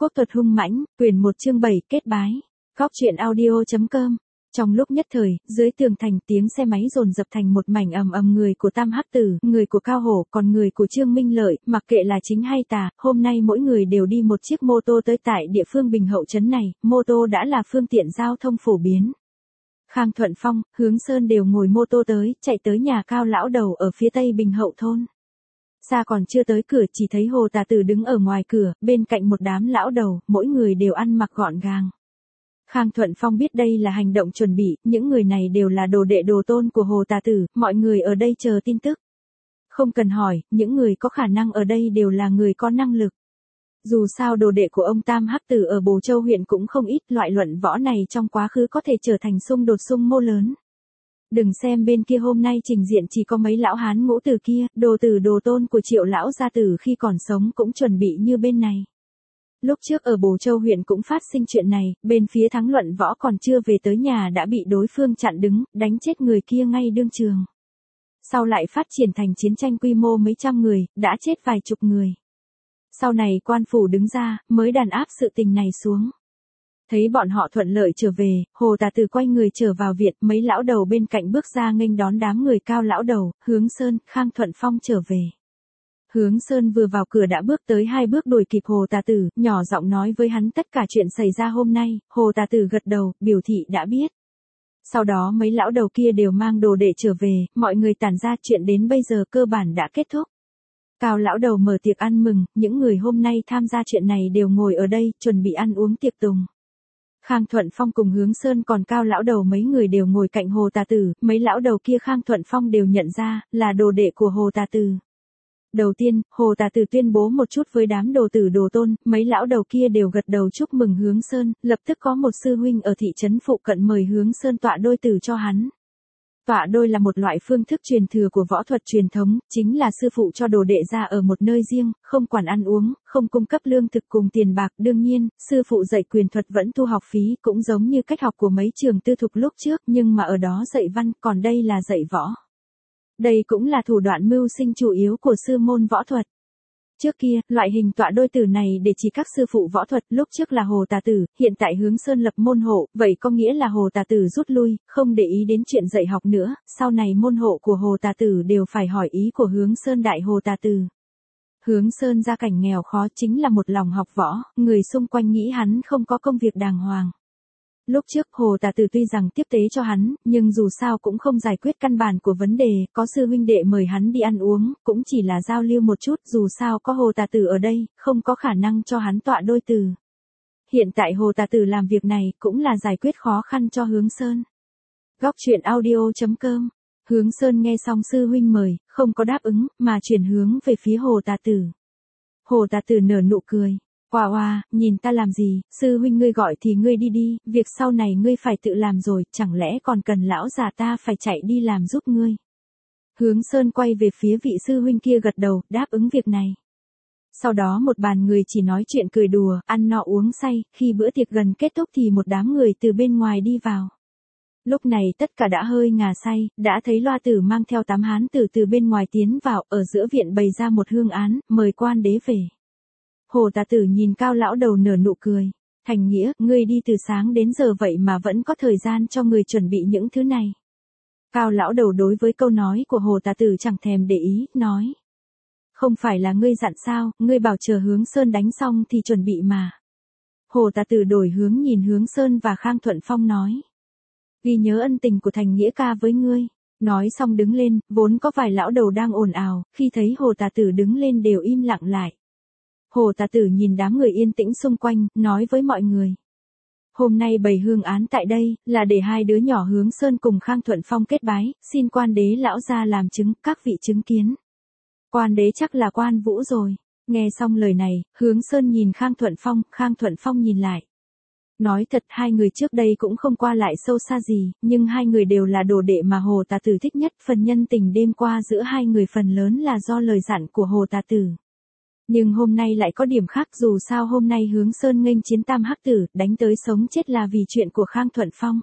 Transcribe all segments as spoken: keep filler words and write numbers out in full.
Quốc thuật hung mãnh, quyển một chương bảy kết bái. Góc truyện audio.com. Trong lúc nhất thời, dưới tường thành tiếng xe máy dồn dập thành một mảnh ầm ầm, người của Tam Hắc Tử, người của Cao Hổ, còn người của Trương Minh Lợi, mặc kệ là chính hay tà, hôm nay mỗi người đều đi một chiếc mô tô tới tại địa phương Bình Hậu trấn này, mô tô đã là phương tiện giao thông phổ biến. Khang Thuận Phong, Hướng Sơn đều ngồi mô tô tới, chạy tới nhà Cao lão đầu ở phía tây Bình Hậu thôn. Xa còn chưa tới cửa chỉ thấy Hồ Tà Tử đứng ở ngoài cửa, bên cạnh một đám lão đầu, mỗi người đều ăn mặc gọn gàng. Khang Thuận Phong biết đây là hành động chuẩn bị, những người này đều là đồ đệ đồ tôn của Hồ Tà Tử, mọi người ở đây chờ tin tức. Không cần hỏi, những người có khả năng ở đây đều là người có năng lực. Dù sao đồ đệ của ông Tam Hắc Tử ở Bồ Châu huyện cũng không ít, loại luận võ này trong quá khứ có thể trở thành xung đột xung mô lớn. Đừng xem bên kia hôm nay trình diện chỉ có mấy lão hán ngũ tử kia, đồ tử đồ tôn của Triệu lão gia tử khi còn sống cũng chuẩn bị như bên này. Lúc trước ở Bồ Châu huyện cũng phát sinh chuyện này, bên phía thắng luận võ còn chưa về tới nhà đã bị đối phương chặn đứng, đánh chết người kia ngay đương trường. Sau lại phát triển thành chiến tranh quy mô mấy trăm người, đã chết vài chục người. Sau này quan phủ đứng ra, mới đàn áp sự tình này xuống. Thấy bọn họ thuận lợi trở về, Hồ Tà Tử quay người trở vào viện, mấy lão đầu bên cạnh bước ra nghênh đón đám người Cao lão đầu, Hướng Sơn, Khang Thuận Phong trở về. Hướng Sơn vừa vào cửa đã bước tới hai bước đuổi kịp Hồ Tà Tử, nhỏ giọng nói với hắn tất cả chuyện xảy ra hôm nay, Hồ Tà Tử gật đầu, biểu thị đã biết. Sau đó mấy lão đầu kia đều mang đồ đệ trở về, mọi người tản ra, chuyện đến bây giờ cơ bản đã kết thúc. Cao lão đầu mở tiệc ăn mừng, những người hôm nay tham gia chuyện này đều ngồi ở đây, chuẩn bị ăn uống tiệc tùng. Khang Thuận Phong cùng Hướng Sơn còn Cao lão đầu mấy người đều ngồi cạnh Hồ Tà Tử, mấy lão đầu kia Khang Thuận Phong đều nhận ra, là đồ đệ của Hồ Tà Tử. Đầu tiên, Hồ Tà Tử tuyên bố một chút với đám đồ tử đồ tôn, mấy lão đầu kia đều gật đầu chúc mừng Hướng Sơn, lập tức có một sư huynh ở thị trấn phụ cận mời Hướng Sơn tọa đôi tử cho hắn. Tọa đôi là một loại phương thức truyền thừa của võ thuật truyền thống, chính là sư phụ cho đồ đệ ra ở một nơi riêng, không quản ăn uống, không cung cấp lương thực cùng tiền bạc. Đương nhiên, sư phụ dạy quyền thuật vẫn thu học phí, cũng giống như cách học của mấy trường tư thục lúc trước, nhưng mà ở đó dạy văn, còn đây là dạy võ. Đây cũng là thủ đoạn mưu sinh chủ yếu của sư môn võ thuật. Trước kia, loại hình tọa đôi tử này để chỉ các sư phụ võ thuật, lúc trước là Hồ Tà Tử, hiện tại Hướng Sơn lập môn hộ, vậy có nghĩa là Hồ Tà Tử rút lui, không để ý đến chuyện dạy học nữa, sau này môn hộ của Hồ Tà Tử đều phải hỏi ý của Hướng Sơn đại Hồ Tà Tử. Hướng Sơn gia cảnh nghèo khó chính là một lòng học võ, người xung quanh nghĩ hắn không có công việc đàng hoàng. Lúc trước Hồ Tà Tử tuy rằng tiếp tế cho hắn, nhưng dù sao cũng không giải quyết căn bản của vấn đề, có sư huynh đệ mời hắn đi ăn uống, cũng chỉ là giao lưu một chút, dù sao có Hồ Tà Tử ở đây, không có khả năng cho hắn tọa đôi tử. Hiện tại Hồ Tà Tử làm việc này, cũng là giải quyết khó khăn cho Hướng Sơn. Góc truyện audio.com. Hướng Sơn nghe xong sư huynh mời, không có đáp ứng, mà chuyển hướng về phía Hồ Tà Tử. Hồ Tà Tử nở nụ cười. Oa oa, nhìn ta làm gì, sư huynh ngươi gọi thì ngươi đi đi, việc sau này ngươi phải tự làm rồi, chẳng lẽ còn cần lão già ta phải chạy đi làm giúp ngươi. Hướng Sơn quay về phía vị sư huynh kia gật đầu, đáp ứng việc này. Sau đó một bàn người chỉ nói chuyện cười đùa, ăn nọ uống say, khi bữa tiệc gần kết thúc thì một đám người từ bên ngoài đi vào. Lúc này tất cả đã hơi ngà say, đã thấy Loa Tử mang theo tám hán tử từ bên ngoài tiến vào, ở giữa viện bày ra một hương án, mời quan đế về. Hồ Tà Tử nhìn Cao lão đầu nở nụ cười. Thành Nghĩa, ngươi đi từ sáng đến giờ vậy mà vẫn có thời gian cho người chuẩn bị những thứ này. Cao lão đầu đối với câu nói của Hồ Tà Tử chẳng thèm để ý, nói. Không phải là ngươi dặn sao, ngươi bảo chờ Hướng Sơn đánh xong thì chuẩn bị mà. Hồ Tà Tử đổi hướng nhìn Hướng Sơn và Khang Thuận Phong nói. Ghi nhớ ân tình của Thành Nghĩa ca với ngươi. Nói xong đứng lên, vốn có vài lão đầu đang ồn ào, khi thấy Hồ Tà Tử đứng lên đều im lặng lại. Hồ Tà Tử nhìn đám người yên tĩnh xung quanh, nói với mọi người. Hôm nay bày hương án tại đây, là để hai đứa nhỏ Hướng Sơn cùng Khang Thuận Phong kết bái, xin quan đế lão ra làm chứng, các vị chứng kiến. Quan đế chắc là Quan Vũ rồi. Nghe xong lời này, Hướng Sơn nhìn Khang Thuận Phong, Khang Thuận Phong nhìn lại. Nói thật hai người trước đây cũng không qua lại sâu xa gì, nhưng hai người đều là đồ đệ mà Hồ Tà Tử thích nhất, phần nhân tình đêm qua giữa hai người phần lớn là do lời dặn của Hồ Tà Tử. Nhưng hôm nay lại có điểm khác, dù sao hôm nay Hướng Sơn nghênh chiến Tam Hắc Tử, đánh tới sống chết là vì chuyện của Khang Thuận Phong.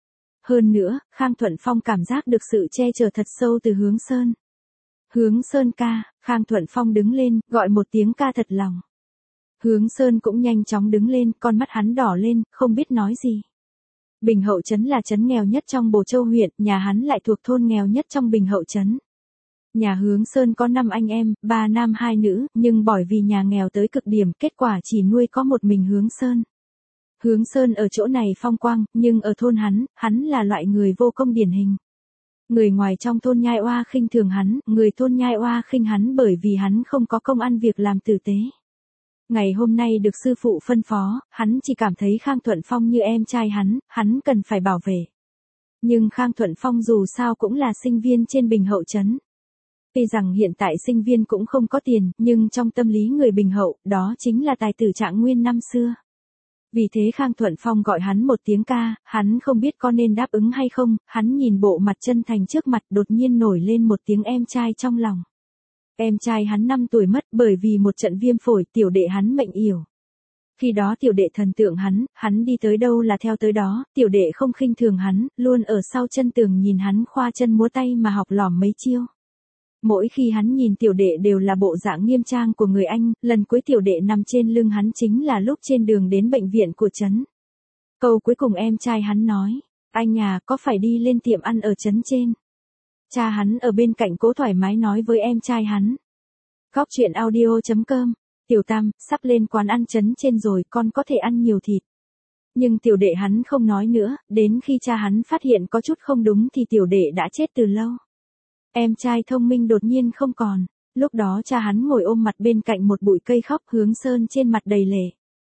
Hơn nữa, Khang Thuận Phong cảm giác được sự che chở thật sâu từ Hướng Sơn. Hướng Sơn ca, Khang Thuận Phong đứng lên, gọi một tiếng ca thật lòng. Hướng Sơn cũng nhanh chóng đứng lên, con mắt hắn đỏ lên, không biết nói gì. Bình Hậu trấn là trấn nghèo nhất trong Bồ Châu huyện, nhà hắn lại thuộc thôn nghèo nhất trong Bình Hậu trấn. Nhà Hướng Sơn có năm anh em, ba nam hai nữ, nhưng bởi vì nhà nghèo tới cực điểm, kết quả chỉ nuôi có một mình Hướng Sơn. Hướng Sơn ở chỗ này phong quang, nhưng ở thôn hắn, hắn là loại người vô công điển hình. Người ngoài trong thôn nhai oa khinh thường hắn, người thôn nhai oa khinh hắn bởi vì hắn không có công ăn việc làm tử tế. Ngày hôm nay được sư phụ phân phó, hắn chỉ cảm thấy Khang Thuận Phong như em trai hắn, hắn cần phải bảo vệ. Nhưng Khang Thuận Phong dù sao cũng là sinh viên trên Bình Hậu trấn. Tuy rằng hiện tại sinh viên cũng không có tiền, nhưng trong tâm lý người Bình Hậu, đó chính là tài tử Trạng Nguyên năm xưa. Vì thế Khang Thuận Phong gọi hắn một tiếng ca, hắn không biết có nên đáp ứng hay không, hắn nhìn bộ mặt chân thành trước mặt đột nhiên nổi lên một tiếng em trai trong lòng. Em trai hắn năm tuổi mất bởi vì một trận viêm phổi, tiểu đệ hắn mệnh yểu. Khi đó tiểu đệ thần tượng hắn, hắn đi tới đâu là theo tới đó, tiểu đệ không khinh thường hắn, luôn ở sau chân tường nhìn hắn khoa chân múa tay mà học lỏm mấy chiêu. Mỗi khi hắn nhìn tiểu đệ đều là bộ dạng nghiêm trang của người anh, lần cuối tiểu đệ nằm trên lưng hắn chính là lúc trên đường đến bệnh viện của trấn. Câu cuối cùng em trai hắn nói, anh à, có phải đi lên tiệm ăn ở trấn trên? Cha hắn ở bên cạnh cố thoải mái nói với em trai hắn. Góc truyện audio chấm com, Tiểu Tam, sắp lên quán ăn trấn trên rồi, con có thể ăn nhiều thịt. Nhưng tiểu đệ hắn không nói nữa, đến khi cha hắn phát hiện có chút không đúng thì tiểu đệ đã chết từ lâu. Em trai thông minh đột nhiên không còn, lúc đó cha hắn ngồi ôm mặt bên cạnh một bụi cây khóc, Hướng Sơn trên mặt đầy lệ.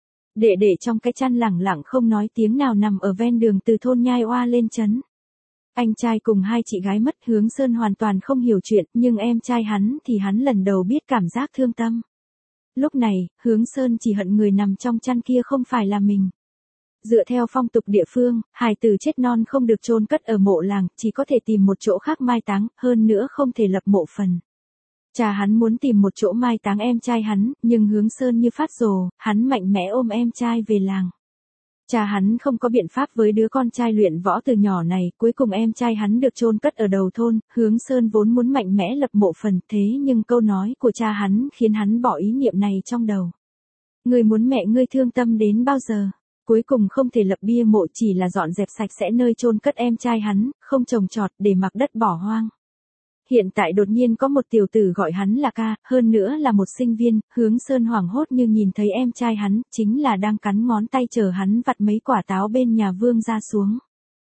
Đệ đệ trong cái chăn lẳng lặng không nói tiếng nào nằm ở ven đường từ thôn nhai oa lên trấn. Anh trai cùng hai chị gái mất, Hướng Sơn hoàn toàn không hiểu chuyện, nhưng em trai hắn thì hắn lần đầu biết cảm giác thương tâm. Lúc này, Hướng Sơn chỉ hận người nằm trong chăn kia không phải là mình. Dựa theo phong tục địa phương, hài tử chết non không được chôn cất ở mộ làng, chỉ có thể tìm một chỗ khác mai táng, hơn nữa không thể lập mộ phần. Cha hắn muốn tìm một chỗ mai táng em trai hắn, nhưng Hướng Sơn như phát rồ, hắn mạnh mẽ ôm em trai về làng. Cha hắn không có biện pháp với đứa con trai luyện võ từ nhỏ này, cuối cùng em trai hắn được chôn cất ở đầu thôn, Hướng Sơn vốn muốn mạnh mẽ lập mộ phần, thế nhưng câu nói của cha hắn khiến hắn bỏ ý niệm này trong đầu. Ngươi muốn mẹ ngươi thương tâm đến bao giờ? Cuối cùng không thể lập bia mộ, chỉ là dọn dẹp sạch sẽ nơi chôn cất em trai hắn, không trồng trọt để mặc đất bỏ hoang. Hiện tại đột nhiên có một tiểu tử gọi hắn là ca, hơn nữa là một sinh viên, Hướng Sơn hoảng hốt như nhìn thấy em trai hắn, chính là đang cắn ngón tay chờ hắn vặt mấy quả táo bên nhà Vương ra xuống.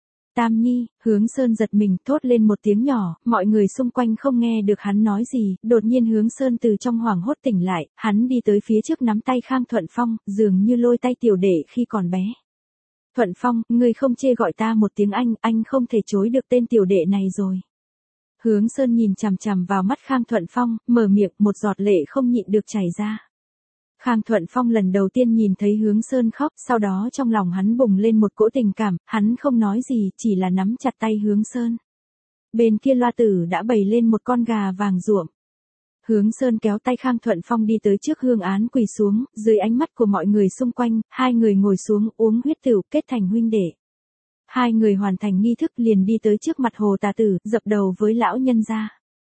Tam Nhi, Hướng Sơn giật mình thốt lên một tiếng nhỏ, mọi người xung quanh không nghe được hắn nói gì, đột nhiên Hướng Sơn từ trong hoảng hốt tỉnh lại, hắn đi tới phía trước nắm tay Khang Thuận Phong, dường như lôi tay tiểu đệ khi còn bé. Thuận Phong, ngươi không chê gọi ta một tiếng anh, anh không thể chối được tên tiểu đệ này rồi. Hướng Sơn nhìn chằm chằm vào mắt Khang Thuận Phong, mở miệng, một giọt lệ không nhịn được chảy ra. Khang Thuận Phong lần đầu tiên nhìn thấy Hướng Sơn khóc, sau đó trong lòng hắn bùng lên một cỗ tình cảm, hắn không nói gì, chỉ là nắm chặt tay Hướng Sơn. Bên kia loa tử đã bày lên một con gà vàng ruộm. Hướng Sơn kéo tay Khang Thuận Phong đi tới trước hương án quỳ xuống, dưới ánh mắt của mọi người xung quanh, hai người ngồi xuống uống huyết tửu kết thành huynh đệ. Hai người hoàn thành nghi thức liền đi tới trước mặt Hồ Tà Tử, dập đầu với lão nhân gia.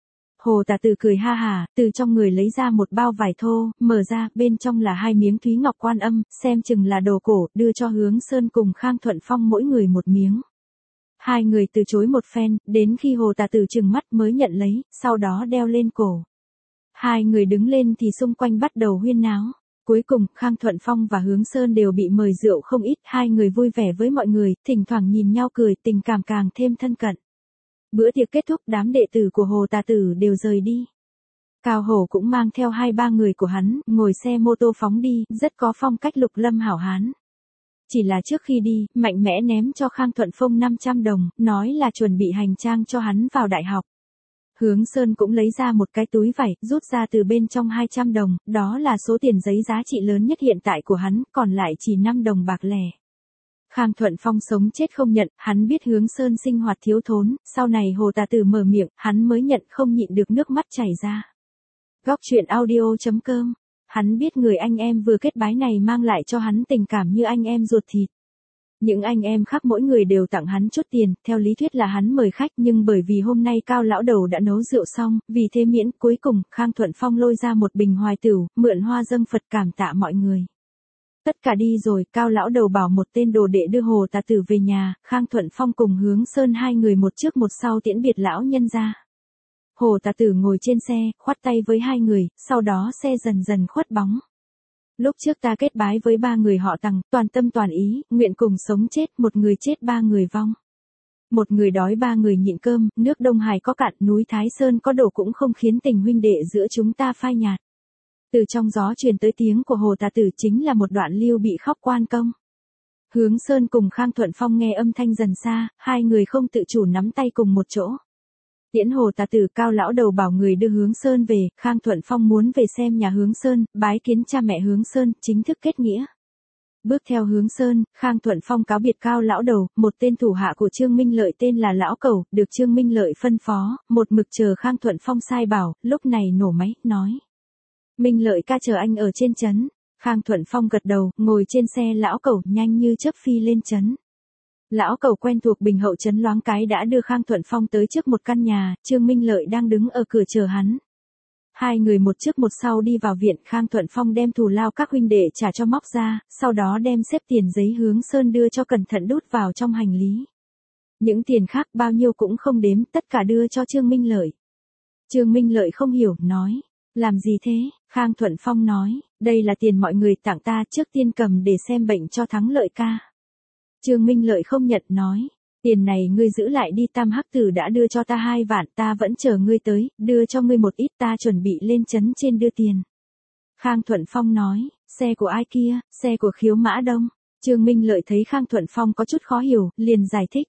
Hồ Tà Tử cười ha hả, từ trong người lấy ra một bao vải thô, mở ra, bên trong là hai miếng thúy ngọc quan âm, xem chừng là đồ cổ, đưa cho Hướng Sơn cùng Khang Thuận Phong mỗi người một miếng. Hai người từ chối một phen, đến khi Hồ Tà Tử trừng mắt mới nhận lấy, sau đó đeo lên cổ. Hai người đứng lên thì xung quanh bắt đầu huyên náo. Cuối cùng, Khang Thuận Phong và Hướng Sơn đều bị mời rượu không ít, hai người vui vẻ với mọi người, thỉnh thoảng nhìn nhau cười, tình cảm càng thêm thân cận. Bữa tiệc kết thúc, đám đệ tử của Hồ Tà Tử đều rời đi. Cao Hổ cũng mang theo hai ba người của hắn, ngồi xe mô tô phóng đi, rất có phong cách lục lâm hảo hán. Chỉ là trước khi đi, mạnh mẽ ném cho Khang Thuận Phong năm trăm đồng, nói là chuẩn bị hành trang cho hắn vào đại học. Hướng Sơn cũng lấy ra một cái túi vải, rút ra từ bên trong hai trăm đồng, đó là số tiền giấy giá trị lớn nhất hiện tại của hắn, còn lại chỉ năm đồng bạc lẻ. Khang Thuận Phong sống chết không nhận, hắn biết Hướng Sơn sinh hoạt thiếu thốn, sau này Hồ Tà Tử mở miệng, hắn mới nhận không nhịn được nước mắt chảy ra. Góc truyện audio chấm com, hắn biết người anh em vừa kết bái này mang lại cho hắn tình cảm như anh em ruột thịt. Những anh em khác mỗi người đều tặng hắn chút tiền, theo lý thuyết là hắn mời khách, nhưng bởi vì hôm nay Cao lão đầu đã nấu rượu xong, vì thế miễn, cuối cùng, Khang Thuận Phong lôi ra một bình hoài tửu, mượn hoa dâng Phật cảm tạ mọi người. Tất cả đi rồi, Cao lão đầu bảo một tên đồ đệ đưa Hồ Tà Tử về nhà, Khang Thuận Phong cùng Hướng Sơn hai người một trước một sau tiễn biệt lão nhân ra. Hồ Tà Tử ngồi trên xe, khoát tay với hai người, sau đó xe dần dần khuất bóng. Lúc trước ta kết bái với ba người họ Tằng, toàn tâm toàn ý, nguyện cùng sống chết, một người chết ba người vong. Một người đói ba người nhịn cơm, nước Đông Hải có cạn, núi Thái Sơn có đổ cũng không khiến tình huynh đệ giữa chúng ta phai nhạt. Từ trong gió truyền tới tiếng của Hồ Tà Tử chính là một đoạn lưu bị khóc quan công. Hướng Sơn cùng Khang Thuận Phong nghe âm thanh dần xa, hai người không tự chủ nắm tay cùng một chỗ. Tiễn Hồ Tà Tử, Cao lão đầu bảo người đưa Hướng Sơn về, Khang Thuận Phong muốn về xem nhà Hướng Sơn, bái kiến cha mẹ Hướng Sơn, chính thức kết nghĩa. Bước theo Hướng Sơn, Khang Thuận Phong cáo biệt Cao lão đầu, một tên thủ hạ của Trương Minh Lợi tên là Lão Cẩu, được Trương Minh Lợi phân phó, một mực chờ Khang Thuận Phong sai bảo, lúc này nổ máy, nói. Minh Lợi ca chờ anh ở trên trấn. Khang Thuận Phong gật đầu, ngồi trên xe Lão Cẩu nhanh như chớp phi lên trấn. Lão Cẩu quen thuộc Bình Hậu trấn loáng cái đã đưa Khang Thuận Phong tới trước một căn nhà, Trương Minh Lợi đang đứng ở cửa chờ hắn. Hai người một trước một sau đi vào viện, Khang Thuận Phong đem thù lao các huynh đệ trả cho móc ra, sau đó đem xếp tiền giấy Hướng Sơn đưa cho cẩn thận đút vào trong hành lý. Những tiền khác bao nhiêu cũng không đếm, tất cả đưa cho Trương Minh Lợi. Trương Minh Lợi không hiểu, nói. Làm gì thế? Khang Thuận Phong nói, đây là tiền mọi người tặng ta, trước tiên cầm để xem bệnh cho Thắng Lợi ca. Trương Minh Lợi không nhận, nói, tiền này ngươi giữ lại đi, Tam Hắc Tử đã đưa cho ta hai vạn, ta vẫn chờ ngươi tới, đưa cho ngươi một ít, ta chuẩn bị lên trấn trên đưa tiền. Khang Thuận Phong nói, xe của ai kia? Xe của Khiếu Mã Đông. Trương Minh Lợi thấy Khang Thuận Phong có chút khó hiểu, liền giải thích.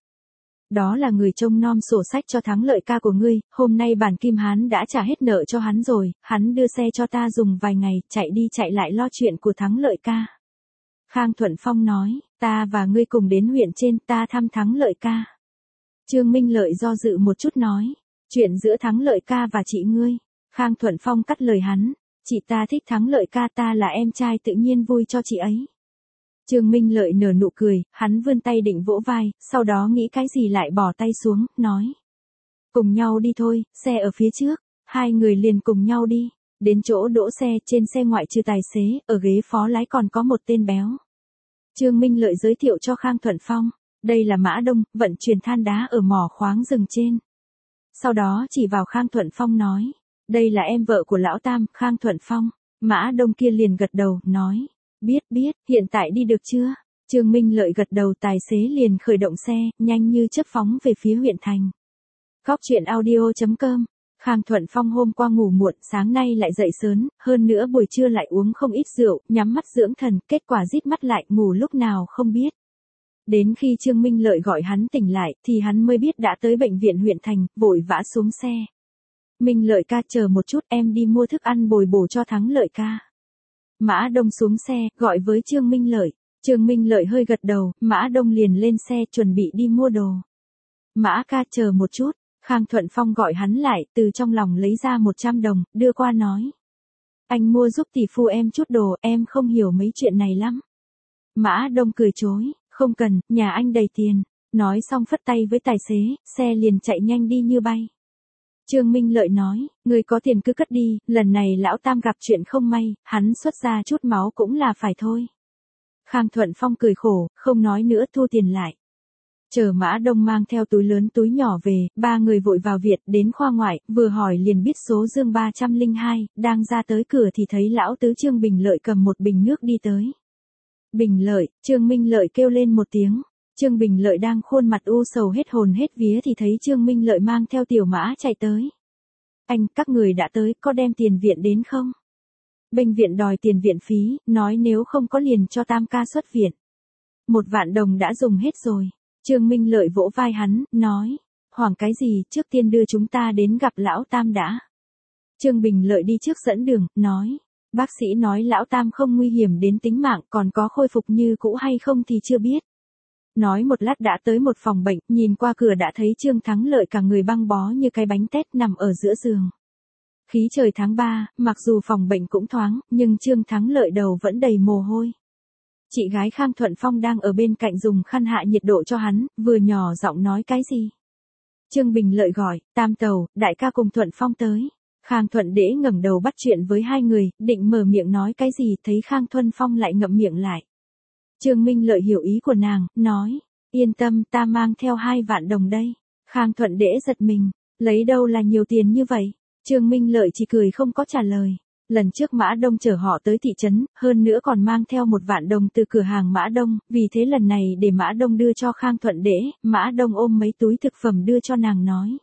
Đó là người trông nom sổ sách cho Thắng Lợi ca của ngươi, hôm nay bản Kim Hán đã trả hết nợ cho hắn rồi, hắn đưa xe cho ta dùng vài ngày, chạy đi chạy lại lo chuyện của Thắng Lợi ca. Khang Thuận Phong nói, ta và ngươi cùng đến huyện trên, ta thăm Thắng Lợi ca. Trương Minh Lợi do dự một chút nói, chuyện giữa Thắng Lợi ca và chị ngươi. Khang Thuận Phong cắt lời hắn, chị ta thích Thắng Lợi ca, ta là em trai tự nhiên vui cho chị ấy. Trương Minh Lợi nở nụ cười, hắn vươn tay định vỗ vai, sau đó nghĩ cái gì lại bỏ tay xuống, nói. Cùng nhau đi thôi, xe ở phía trước, hai người liền cùng nhau đi. Đến chỗ đỗ xe, trên xe ngoại trừ tài xế, ở ghế phó lái còn có một tên béo. Trương Minh Lợi giới thiệu cho Khang Thuận Phong, đây là Mã Đông, vận chuyển than đá ở mỏ khoáng rừng trên. Sau đó chỉ vào Khang Thuận Phong nói, đây là em vợ của Lão Tam, Khang Thuận Phong. Mã Đông kia liền gật đầu, nói, biết biết, hiện tại đi được chưa? Trương Minh Lợi gật đầu, tài xế liền khởi động xe, nhanh như chớp phóng về phía huyện thành. Góc truyện audio chấm com. Khang Thuận Phong hôm qua ngủ muộn, sáng nay lại dậy sớm, hơn nữa buổi trưa lại uống không ít rượu, nhắm mắt dưỡng thần, kết quả rít mắt lại, ngủ lúc nào không biết. Đến khi Trương Minh Lợi gọi hắn tỉnh lại, thì hắn mới biết đã tới bệnh viện huyện thành, vội vã xuống xe. Minh Lợi ca, chờ một chút, em đi mua thức ăn bồi bổ cho Thắng Lợi ca. Mã Đông xuống xe, gọi với Trương Minh Lợi. Trương Minh Lợi hơi gật đầu, Mã Đông liền lên xe chuẩn bị đi mua đồ. Mã ca, chờ một chút. Khang Thuận Phong gọi hắn lại, từ trong lòng lấy ra một trăm đồng, đưa qua nói. Anh mua giúp tỷ phu em chút đồ, em không hiểu mấy chuyện này lắm. Mã Đông cười chối, không cần, nhà anh đầy tiền. Nói xong phất tay với tài xế, xe liền chạy nhanh đi như bay. Trương Minh Lợi nói, người có tiền cứ cất đi, lần này Lão Tam gặp chuyện không may, hắn xuất ra chút máu cũng là phải thôi. Khang Thuận Phong cười khổ, không nói nữa, thu tiền lại. Chờ Mã Đông mang theo túi lớn túi nhỏ về, ba người vội vào viện, đến khoa ngoại, vừa hỏi liền biết số dương ba trăm lẻ hai, đang ra tới cửa thì thấy lão tứ Trương Bình Lợi cầm một bình nước đi tới. Bình Lợi, Trương Minh Lợi kêu lên một tiếng. Trương Bình Lợi đang khuôn mặt u sầu hết hồn hết vía thì thấy Trương Minh Lợi mang theo Tiểu Mã chạy tới. Anh, các người đã tới, có đem tiền viện đến không? Bệnh viện đòi tiền viện phí, nói nếu không có liền cho Tam ca xuất viện. Một vạn đồng đã dùng hết rồi. Trương Minh Lợi vỗ vai hắn, nói, hoảng cái gì, trước tiên đưa chúng ta đến gặp Lão Tam đã. Trương Bình Lợi đi trước dẫn đường, nói, bác sĩ nói Lão Tam không nguy hiểm đến tính mạng, còn có khôi phục như cũ hay không thì chưa biết. Nói một lát đã tới một phòng bệnh, nhìn qua cửa đã thấy Trương Thắng Lợi cả người băng bó như cái bánh tét nằm ở giữa giường. Khí trời tháng ba, mặc dù phòng bệnh cũng thoáng, nhưng Trương Thắng Lợi đầu vẫn đầy mồ hôi. Chị gái Khang Thuận Phong đang ở bên cạnh dùng khăn hạ nhiệt độ cho hắn, vừa nhỏ giọng nói cái gì. Trương Bình Lợi gọi, Tam Tẩu, đại ca cùng Thuận Phong tới. Khang Thuận Đễ ngẩng đầu bắt chuyện với hai người, định mở miệng nói cái gì, thấy Khang Thuận Phong lại ngậm miệng lại. Trương Minh Lợi hiểu ý của nàng, nói, yên tâm, ta mang theo hai vạn đồng đây. Khang Thuận Đễ giật mình, lấy đâu là nhiều tiền như vậy? Trương Minh Lợi chỉ cười không có trả lời. Lần trước Mã Đông chở họ tới thị trấn, hơn nữa còn mang theo một vạn đồng từ cửa hàng Mã Đông, vì thế lần này để Mã Đông đưa cho Khang Thuận Đễ, Mã Đông ôm mấy túi thực phẩm đưa cho nàng nói.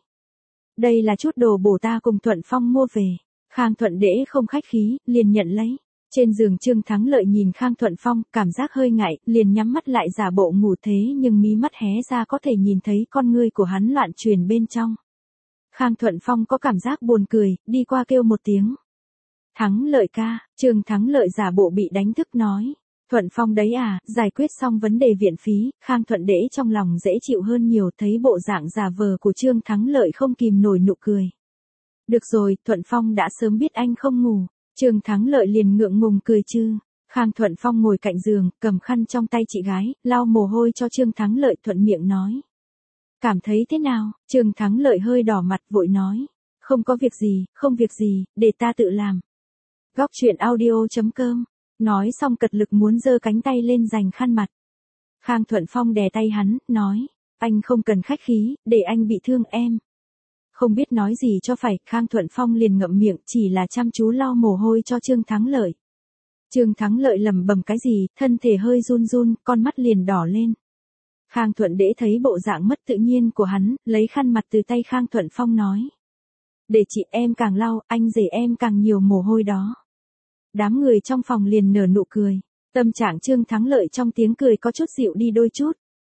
Đây là chút đồ bổ ta cùng Thuận Phong mua về. Khang Thuận Đễ không khách khí, liền nhận lấy. Trên giường Trương Thắng Lợi nhìn Khang Thuận Phong, cảm giác hơi ngại, liền nhắm mắt lại giả bộ ngủ thế nhưng mí mắt hé ra có thể nhìn thấy con ngươi của hắn loạn truyền bên trong. Khang Thuận Phong có cảm giác buồn cười, đi qua kêu một tiếng. Thắng Lợi ca, Trương Thắng Lợi giả bộ bị đánh thức nói. Thuận Phong đấy à, giải quyết xong vấn đề viện phí, Khang Thuận Đễ trong lòng dễ chịu hơn nhiều, thấy bộ dạng giả vờ của Trương Thắng Lợi không kìm nổi nụ cười. Được rồi, Thuận Phong đã sớm biết anh không ngủ. Trương Thắng Lợi liền ngượng ngùng cười chứ. Khang Thuận Phong ngồi cạnh giường, cầm khăn trong tay chị gái, lau mồ hôi cho Trương Thắng Lợi, thuận miệng nói. Cảm thấy thế nào? Trương Thắng Lợi hơi đỏ mặt vội nói. Không có việc gì, không việc gì, để ta tự làm. Góc truyện audio chấm com. Nói xong cật lực muốn giơ cánh tay lên giành khăn mặt. Khang Thuận Phong đè tay hắn, nói. Anh không cần khách khí, để anh bị thương em. Không biết nói gì cho phải, Khang Thuận Phong liền ngậm miệng, chỉ là chăm chú lau mồ hôi cho Trương Thắng Lợi. Trương Thắng Lợi lẩm bẩm cái gì, thân thể hơi run run, con mắt liền đỏ lên. Khang Thuận Đễ thấy bộ dạng mất tự nhiên của hắn, lấy khăn mặt từ tay Khang Thuận Phong nói. Để chị em càng lau, anh rể em càng nhiều mồ hôi đó. Đám người trong phòng liền nở nụ cười. Tâm trạng Trương Thắng Lợi trong tiếng cười có chút dịu đi đôi chút.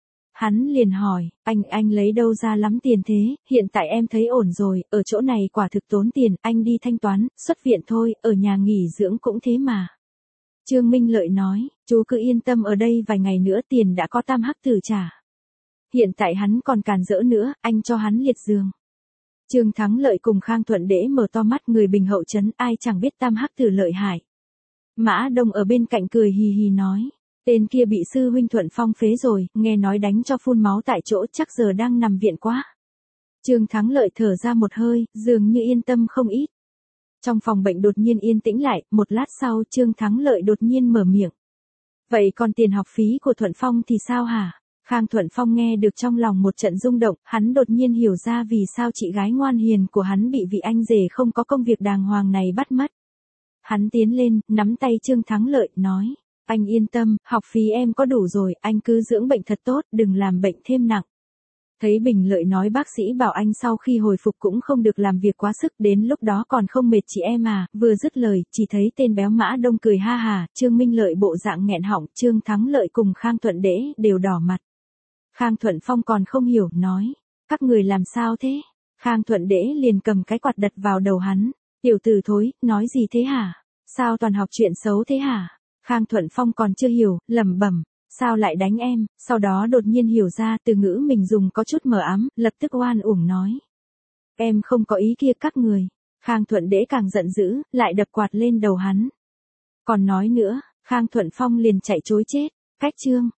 Hắn liền hỏi, anh, anh lấy đâu ra lắm tiền thế, hiện tại em thấy ổn rồi, ở chỗ này quả thực tốn tiền, anh đi thanh toán, xuất viện thôi, ở nhà nghỉ dưỡng cũng thế mà. Trương Minh Lợi nói, chú cứ yên tâm, ở đây vài ngày nữa tiền đã có Tam Hắc Tử trả. Hiện tại hắn còn càn rỡ nữa, anh cho hắn liệt giường. Trương Thắng Lợi cùng Khang Thuận Đễ mở to mắt, người Bình Hậu trấn ai chẳng biết Tam Hắc Tử lợi hại. Mã Đông ở bên cạnh cười hì hì nói. Tên kia bị sư huynh Thuận Phong phế rồi, nghe nói đánh cho phun máu tại chỗ, chắc giờ đang nằm viện quá. Trương Thắng Lợi thở ra một hơi, dường như yên tâm không ít. Trong phòng bệnh đột nhiên yên tĩnh lại, một lát sau Trương Thắng Lợi đột nhiên mở miệng. Vậy còn tiền học phí của Thuận Phong thì sao hả? Khang Thuận Phong nghe được trong lòng một trận rung động, hắn đột nhiên hiểu ra vì sao chị gái ngoan hiền của hắn bị vị anh rể không có công việc đàng hoàng này bắt mất. Hắn tiến lên, nắm tay Trương Thắng Lợi, nói. Anh yên tâm, học phí em có đủ rồi, anh cứ dưỡng bệnh thật tốt, đừng làm bệnh thêm nặng. Thấy Bình Lợi nói bác sĩ bảo anh sau khi hồi phục cũng không được làm việc quá sức, đến lúc đó còn không mệt chị em à, vừa dứt lời, chỉ thấy tên béo Mã Đông cười ha hà, Trương Minh Lợi bộ dạng nghẹn họng, Trương Thắng Lợi cùng Khang Thuận Đễ đều đỏ mặt. Khang Thuận Phong còn không hiểu, nói, các người làm sao thế? Khang Thuận Đễ liền cầm cái quạt đật vào đầu hắn, tiểu tử thối, nói gì thế hả? Sao toàn học chuyện xấu thế hả? Khang Thuận Phong còn chưa hiểu, lẩm bẩm, sao lại đánh em, sau đó đột nhiên hiểu ra từ ngữ mình dùng có chút mờ ám, lập tức oan uổng nói. Em không có ý kia các người. Khang Thuận Đễ càng giận dữ, lại đập quạt lên đầu hắn. Còn nói nữa, Khang Thuận Phong liền chạy trối chết, cách chương.